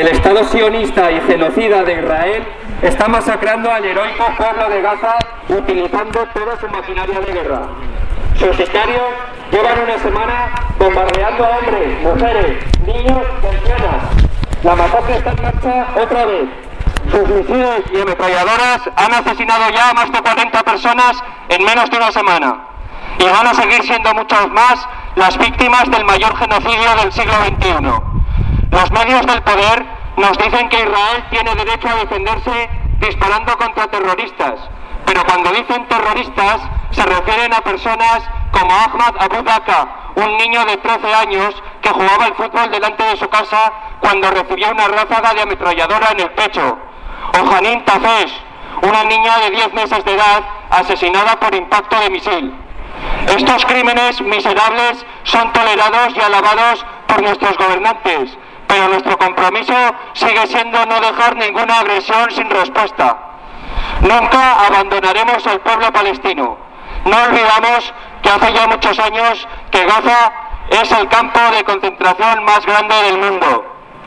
El Estado sionista y genocida de Israel está masacrando al heroico pueblo de Gaza utilizando toda su maquinaria de guerra. Sus sicarios llevan una semana bombardeando a hombres, mujeres, niños y ancianas. La masacre está en marcha otra vez. Sus misiles y ametralladoras han asesinado ya a más de 40 personas en menos de una semana. Y van a seguir siendo muchas más las víctimas del mayor genocidio del siglo XXI. Los medios del poder nos dicen que Israel tiene derecho a defenderse disparando contra terroristas, pero cuando dicen terroristas se refieren a personas como Ahmad Abu Daka, un niño de 13 años que jugaba al fútbol delante de su casa cuando recibió una ráfaga de ametralladora en el pecho, o Hanin Tafesh, una niña de 10 meses de edad asesinada por impacto de misil. Estos crímenes miserables son tolerados y alabados por nuestros gobernantes, pero nuestro compromiso sigue siendo no dejar ninguna agresión sin respuesta. Nunca abandonaremos al pueblo palestino. No olvidamos que hace ya muchos años que Gaza es el campo de concentración más grande del mundo.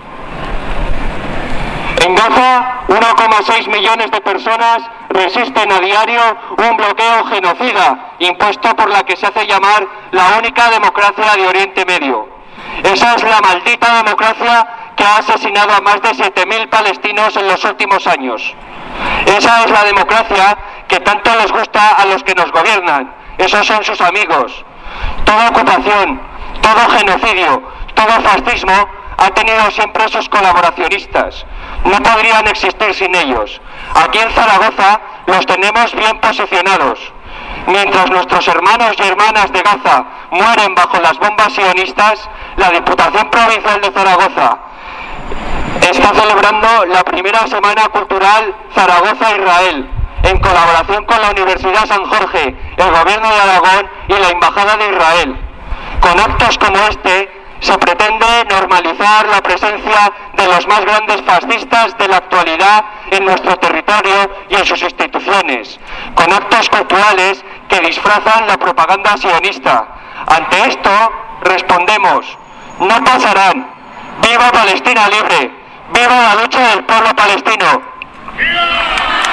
En Gaza, 1,6 millones de personas resisten a diario un bloqueo genocida impuesto por la que se hace llamar la única democracia de Oriente Medio. Esa es la maldita democracia que ha asesinado a más de 7.000 palestinos en los últimos años. Esa es la democracia que tanto les gusta a los que nos gobiernan. Esos son sus amigos. Toda ocupación, todo genocidio, todo fascismo ha tenido siempre sus colaboracionistas. No podrían existir sin ellos. Aquí en Zaragoza los tenemos bien posicionados. Mientras nuestros hermanos y hermanas de Gaza mueren bajo las bombas sionistas, la Diputación Provincial de Zaragoza está celebrando la primera Semana Cultural Zaragoza-Israel, en colaboración con la Universidad San Jorge, el Gobierno de Aragón y la Embajada de Israel. Con actos como este, se pretende normalizar la presencia de los más grandes fascistas de la actualidad en nuestro territorio y en sus instituciones, con actos culturales que disfrazan la propaganda sionista. Ante esto, respondemos: no pasarán. ¡Viva Palestina libre! ¡Viva la lucha del pueblo palestino! ¡Viva!